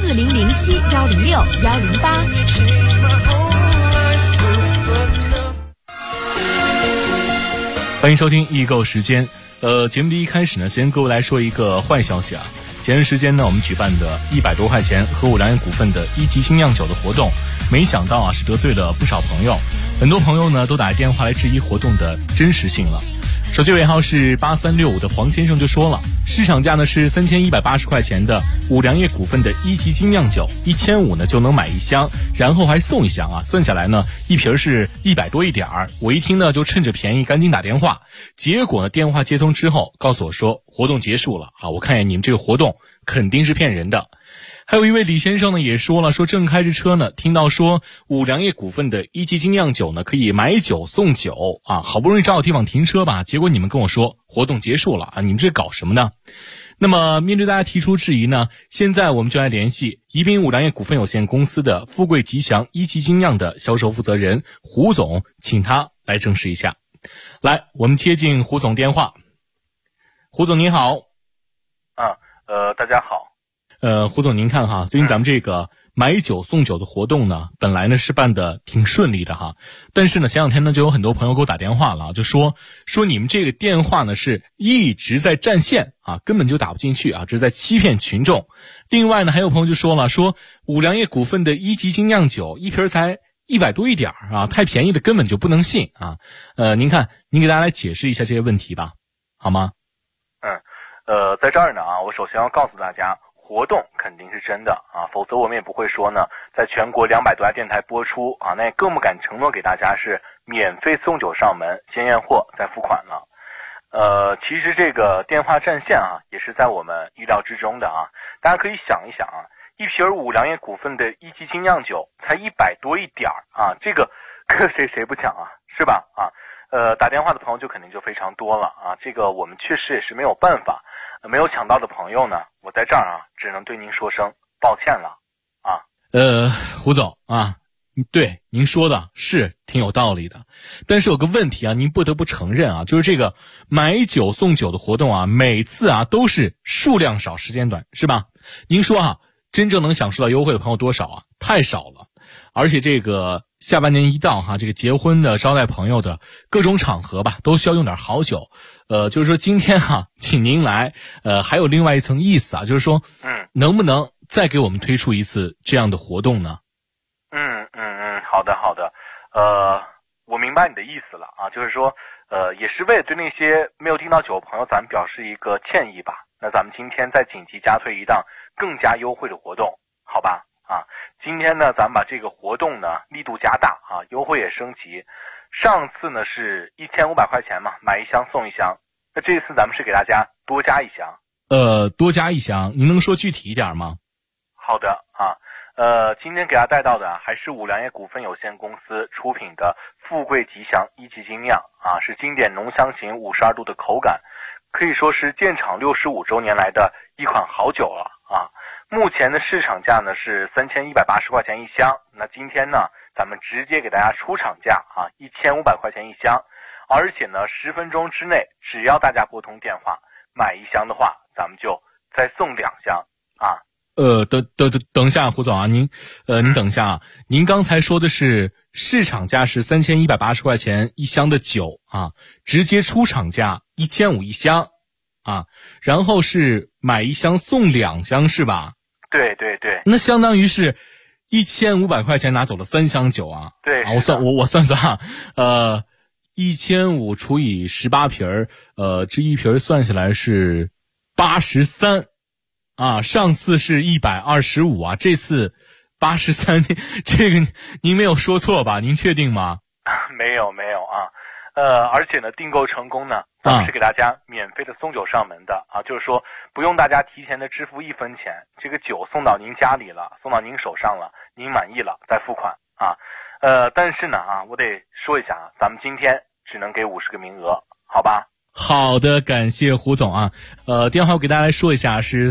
4007106108。 欢迎收听易购时间。节目的一开始呢，先跟各位来说一个坏消息啊。前段时间呢，我们举办的100多块钱和五粮液股份的1级精酿酒的活动，没想到啊是得罪了不少朋友。 很多朋友呢都打电话来质疑活动的真实性了。手机尾号是8365的黄先生就说了，市场价呢是3180块钱的五粮液股份的一级精酿酒，1500呢就能买一箱，然后还送一箱啊，算下来呢一瓶是100多一点儿。我一听呢就趁着便宜赶紧打电话，结果呢电话接通之后告诉我说活动结束了啊，我看见你们这个活动肯定是骗人的。还有一位李先生呢也说了，说正开着车呢，听到说五粮液股份的一级精酿酒呢可以买酒送酒啊，好不容易找到地方停车吧，结果你们跟我说活动结束了啊，你们这搞什么呢？那么面对大家提出质疑呢，现在我们就来联系宜宾五粮液股份有限公司的富贵吉祥一级精酿的销售负责人胡总，请他来证实一下。来，我们接进胡总电话。胡总您好。 大家好。 胡总您看哈，最近咱们这个买酒送酒的活动呢，本来呢是办的挺顺利的哈，但是呢前两天呢就有很多朋友给我打电话了，就说你们这个电话呢是一直在占线啊，根本就打不进去啊，这是在欺骗群众。另外呢还有朋友就说了，说五粮液股份的一级精酿酒一瓶才100多一点啊，太便宜的根本就不能信啊。您看您给大家来解释一下这些问题吧，好吗？ 在这儿呢啊，我首先要告诉大家，活动肯定是真的啊，否则我们也不会说呢，在全国200多家电台播出啊，那也更不敢承诺给大家是免费送酒上门，先验货再付款了。其实这个电话占线啊，也是在我们意料之中的啊。大家可以想一想啊，一瓶五粮液股份的一级精酿酒才100多一点啊，这个谁不抢啊，是吧？啊，打电话的朋友就肯定就非常多了啊，这个我们确实也是没有办法。没有抢到的朋友呢，我在这儿啊，只能对您说声抱歉了啊。 胡总啊，对您说的是挺有道理的，但是有个问题啊，您不得不承认啊，就是这个买酒送酒的活动啊，每次啊都是数量少时间短，是吧？您说啊，真正能享受到优惠的朋友多少啊？太少了。而且这个下半年一到哈，这个结婚的、招待朋友的各种场合吧，都需要用点好酒。就是说今天哈，请您来，还有另外一层意思啊，就是说，能不能再给我们推出一次这样的活动呢？ 好的，我明白你的意思了啊，就是说，也是为了对那些没有订到酒的朋友，咱们表示一个歉意吧。那咱们今天再紧急加推一档更加优惠的活动，好吧？啊，今天呢，咱们把这个活动呢力度加大啊，优惠也升级。上次呢是1500块钱嘛，买一箱送一箱。那这次咱们是给大家多加一箱。 多加一箱，您能说具体一点吗？ 好的啊，今天给大家带到的还是五粮液股份有限公司出品的富贵吉祥一级精酿啊，是经典浓香型52度的口感，可以说是建厂65周年来的一款好酒了啊。目前的市场价呢是3180块钱一箱，那今天呢咱们直接给大家出厂价啊，1500块钱一箱，而且呢10分钟之内，只要大家拨通电话买一箱的话，咱们就再送2箱啊。 等一下，胡总啊，您等一下啊，您刚才说的是市场价是3180块钱一箱的酒啊，直接出厂价1500一箱啊，然后是买一箱送2箱是吧？ 对， 那相当于是1500块钱拿走了3箱酒啊。 对啊，我算啊，1500除以18瓶这一瓶算下来是83啊，上次是125啊，这次83，这个您没有说错吧？您确定吗？ 没有啊，而且呢，订购成功呢，咱们是给大家免费的送酒上门的啊，就是说不用大家提前的支付1分钱，这个酒送到您家里了，送到您手上了，您满意了再付款啊。但是呢啊，我得说一下啊，咱们今天只能给50个名额，好吧？ 好的，感谢胡总啊。电话我给大家来说一下，是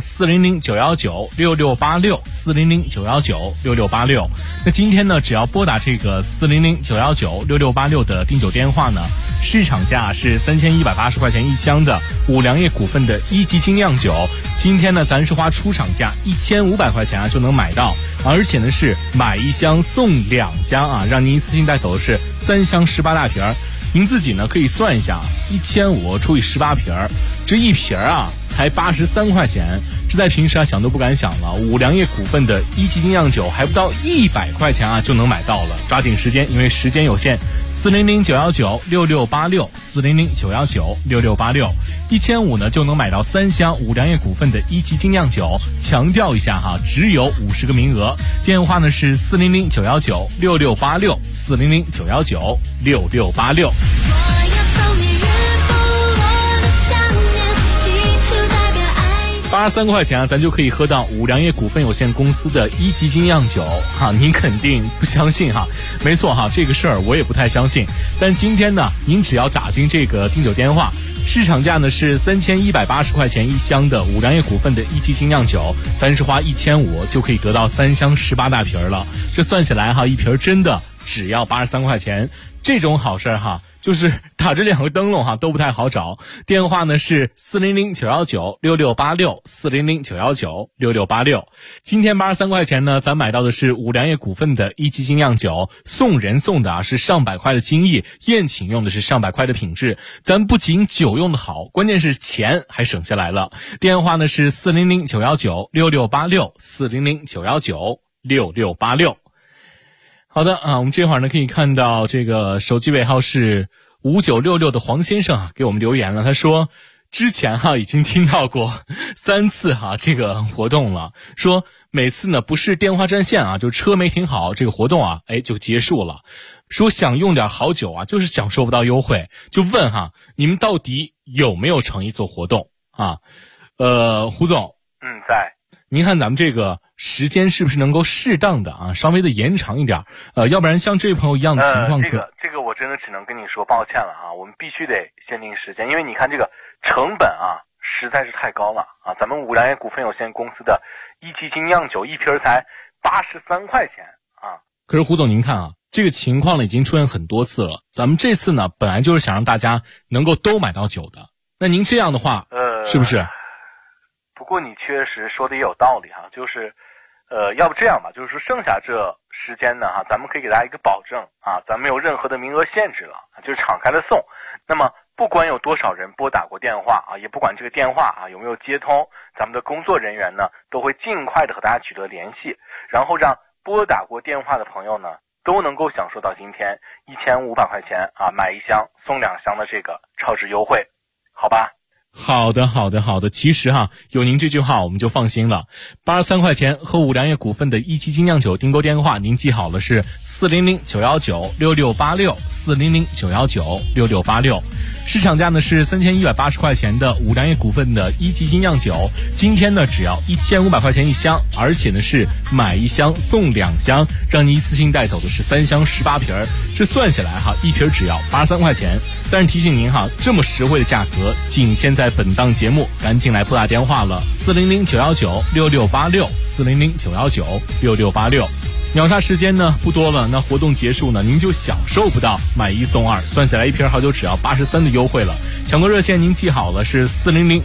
400-919-6686，400-919-6686。那今天呢，只要拨打这个400-919-6686的订酒电话呢，市场价是3180块钱一箱的五粮液股份的一级精酿酒。今天呢，咱是花出厂价1500块钱啊就能买到，而且呢是买一箱送2箱啊，让您一次性带走的是3箱18大瓶。您自己呢可以算一下，1500除以18瓶，这一瓶啊才83块钱，这在平时啊想都不敢想了。五粮液股份的一级精酿酒还不到100块钱啊就能买到了，抓紧时间，因为时间有限。 ，400-919-6686，400-919-6686，1500呢就能买到3箱五粮液股份的一级精酿酒。强调一下哈，只有50个名额。电话呢是400-919-6686，400-919-6686。83块钱啊，咱就可以喝到五粮液股份有限公司的一级精酿酒哈，您肯定不相信哈？没错哈，这个事儿我也不太相信。但今天呢，您只要打进这个订酒电话，市场价呢是3180块钱一箱的五粮液股份的一级精酿酒，咱是花1500就可以得到3箱18大瓶了。这算起来哈，一瓶真的只要83块钱，这种好事哈。就是打着2个灯笼哈都不太好找，电话呢是400-919-6686，400-919-6686。今天83块钱呢，咱买到的是五粮液股份的一级精酿酒，送人送的啊是上百块的精益，宴请用的是上百块的品质。咱不仅酒用的好，关键是钱还省下来了。电话呢是400-919-6686，400-919-6686。好的啊，我们这会儿呢可以看到这个手机尾号是5966的黄先生啊给我们留言了，他说之前哈已经听到过3次哈这个活动了，说每次呢不是电话占线啊，就车没停好，这个活动啊就结束了。说想用点好酒啊，就是享受不到优惠，就问哈你们到底有没有诚意做活动啊？胡总， 在。 您看咱们这个时间是不是能够适当的啊，稍微的延长一点？要不然像这位朋友一样的情况这个我真的只能跟你说抱歉了啊，我们必须得限定时间，因为你看这个成本啊实在是太高了啊，咱们五粮液股份有限公司的一级精酿酒一瓶才83块钱啊。 可是胡总您看啊，这个情况呢已经出现很多次了，咱们这次呢本来就是想让大家能够都买到酒的，那您这样的话是不是？ 不过你确实说的也有道理哈，就是要不这样吧，就是说剩下这时间呢哈，咱们可以给大家一个保证啊，咱们没有任何的名额限制了，就是敞开的送。那么不管有多少人拨打过电话啊，也不管这个电话啊有没有接通，咱们的工作人员呢都会尽快的和大家取得联系，然后让拨打过电话的朋友呢都能够享受到今天1500块钱啊买1箱送2箱的这个超值优惠，好吧？ 好的。其实哈，有您这句话我们就放心了。83块钱和五粮液股份的一级精酿酒订购电话，您记好了是400-919-6686，400-919-6686。市场价呢是3180块钱的五粮液股份的一级精酿酒，今天呢只要1500块钱一箱，而且呢是买1箱送2箱，让你一次性带走的是3箱18瓶，这算下来哈，一瓶只要83块钱。但是提醒您哈，这么实惠的价格仅限在本档节目，赶紧来拨打电话了，400-919-6686，400-919-6686。秒杀时间呢不多了，那活动结束呢，您就享受不到买1送2，算下来一瓶好酒只要83的优惠了。抢购热线您记好了是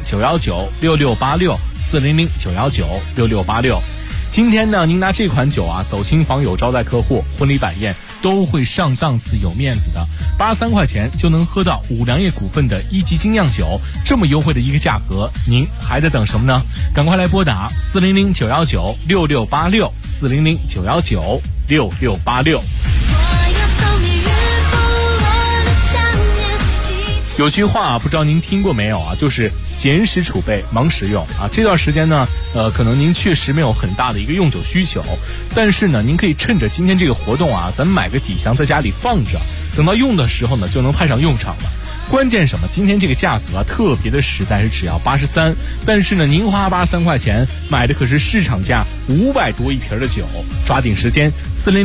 400-919-6686，400-919-6686。今天呢，您拿这款酒啊走亲访友、招待客户、婚礼摆宴都会上档次、有面子的。83块钱就能喝到五粮液股份的一级精酿酒，这么优惠的一个价格，您还在等什么呢？赶快来拨打400-919-6686，400-919-6686。有句话不知道您听过没有啊，就是闲时储备，忙时用啊。这段时间呢，可能您确实没有很大的一个用酒需求，但是呢，您可以趁着今天这个活动啊，咱们买个几箱在家里放着，等到用的时候呢，就能派上用场了。关键什么？今天这个价格啊，特别的实在，是只要83，但是呢，您花83块钱买的可是市场价500多一瓶的酒，抓紧时间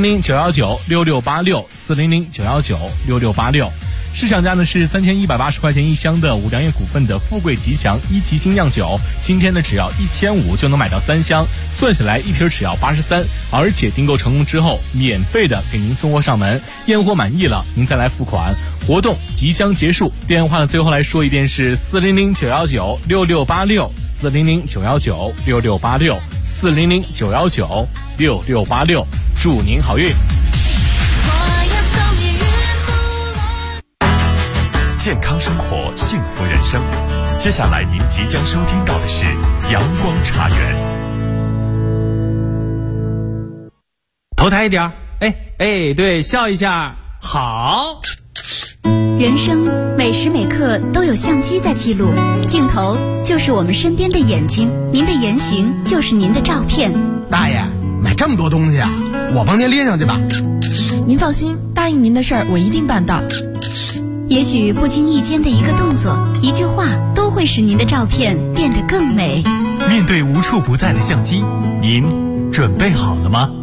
，400-919-6686，400-919-6686。市场价呢是3180块钱一箱的五粮液股份的富贵吉祥一级精酿酒，今天呢只要1500就能买到3箱，算下来一瓶只要83，而且订购成功之后免费的给您送货上门，验货满意了您再来付款。活动即将结束，电话呢最后来说一遍是400-919-6686，400-919-6686，400-919-6686，祝您好运。 健康生活，幸福人生。接下来您即将收听到的是阳光茶园。 头抬一点，对，笑一下，好。 人生每时每刻都有相机在记录，镜头就是我们身边的眼睛，您的言行就是您的照片。 大爷，买这么多东西啊，我帮您拎上去吧。 您放心，答应您的事儿我一定办到。 也许不经意间的一个动作、一句话，都会使您的照片变得更美。 面对无处不在的相机，您准备好了吗？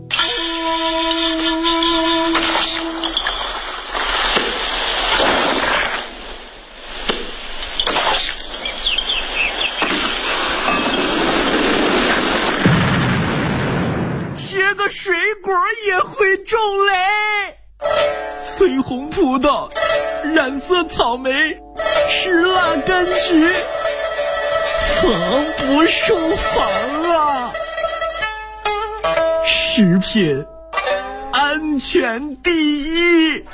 切个水果也会中雷，翠红葡萄，染色草莓，石蜡柑橘，防不胜防啊！食品安全第一。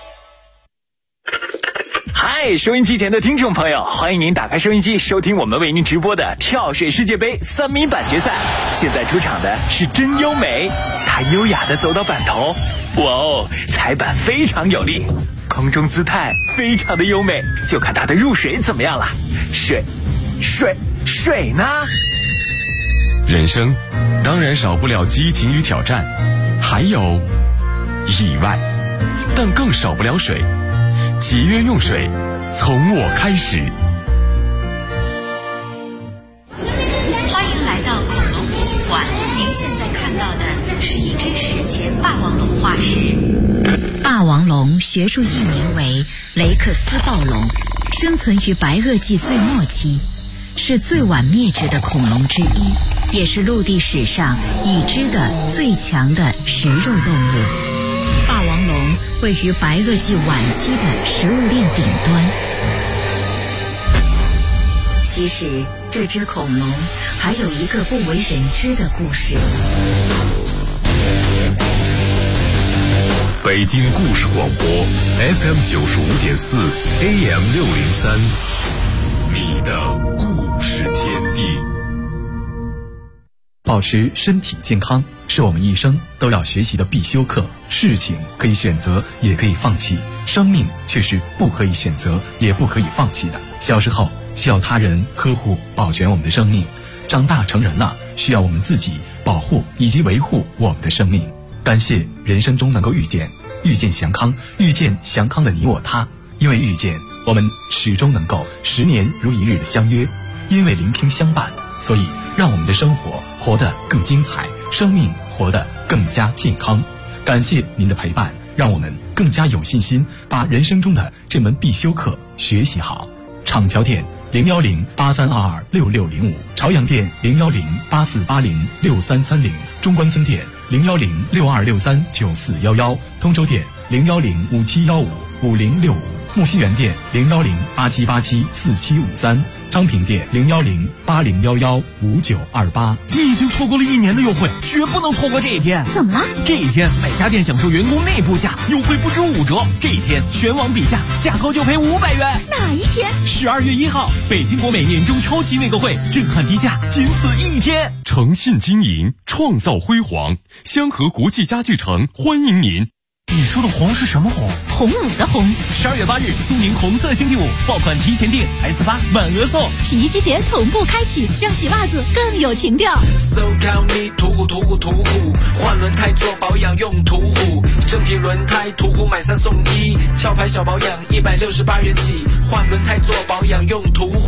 嗨，收音机前的听众朋友，欢迎您打开收音机，收听我们为您直播的跳水世界杯3米板决赛。现在出场的是真优美，她优雅地走到板头，哇哦，踩板非常有力，空中姿态非常的优美，就看她的入水怎么样了。水呢？ 人生当然少不了激情与挑战，还有意外，但更少不了水。节约用水，从我开始。 欢迎来到恐龙博物馆，您现在看到的是一只史前霸王龙化石。霸王龙学术译名为雷克斯暴龙，生存于白垩纪最末期，是最晚灭绝的恐龙之一，也是陆地史上已知的最强的食肉动物。霸王龙位于白垩纪晚期的食物链顶端。其实这只恐龙还有一个不为人知的故事。 北京故事广播 FM 95.4 AM 603，你的故事天地。 保持身体健康是我们一生都要学习的必修课。事情可以选择，也可以放弃，生命却是不可以选择，也不可以放弃的。小时候需要他人呵护保全我们的生命，长大成人了需要我们自己保护以及维护我们的生命。感谢人生中能够遇见祥康，遇见祥康的你我他。因为遇见，我们始终能够10年如一日的相约；因为聆听相伴，所以让我们的生活活得更精彩，生命活得更加健康。感谢您的陪伴，让我们更加有信心把人生中的这门必修课学习好。厂桥店01083226605，朝阳店01084806330，中关村店01062639411，通州店01057155065，木樨园店01087874753，昌平店01080115928。 你已经错过了1年的优惠，绝不能错过这一天。 怎么了？ 这一天每家店享受员工内部价，优惠不止5折。这一天全网比价，价高就赔500元。 哪一天 ？12月1号，北京国美年终超级内购会，震撼低价，仅此1天。 诚信经营，创造辉煌，香河国际家具城欢迎您。 你说的红是什么红？ 红舞的红。 12月8日，苏宁红色星期五，爆款提前订 S8满额送。 洗衣机节同步开启，让洗袜子更有情调。 So count me 途虎，换轮胎做保养用途虎，正品轮胎途虎买3送1，壳牌小保养168元起，换轮胎做保养用途虎。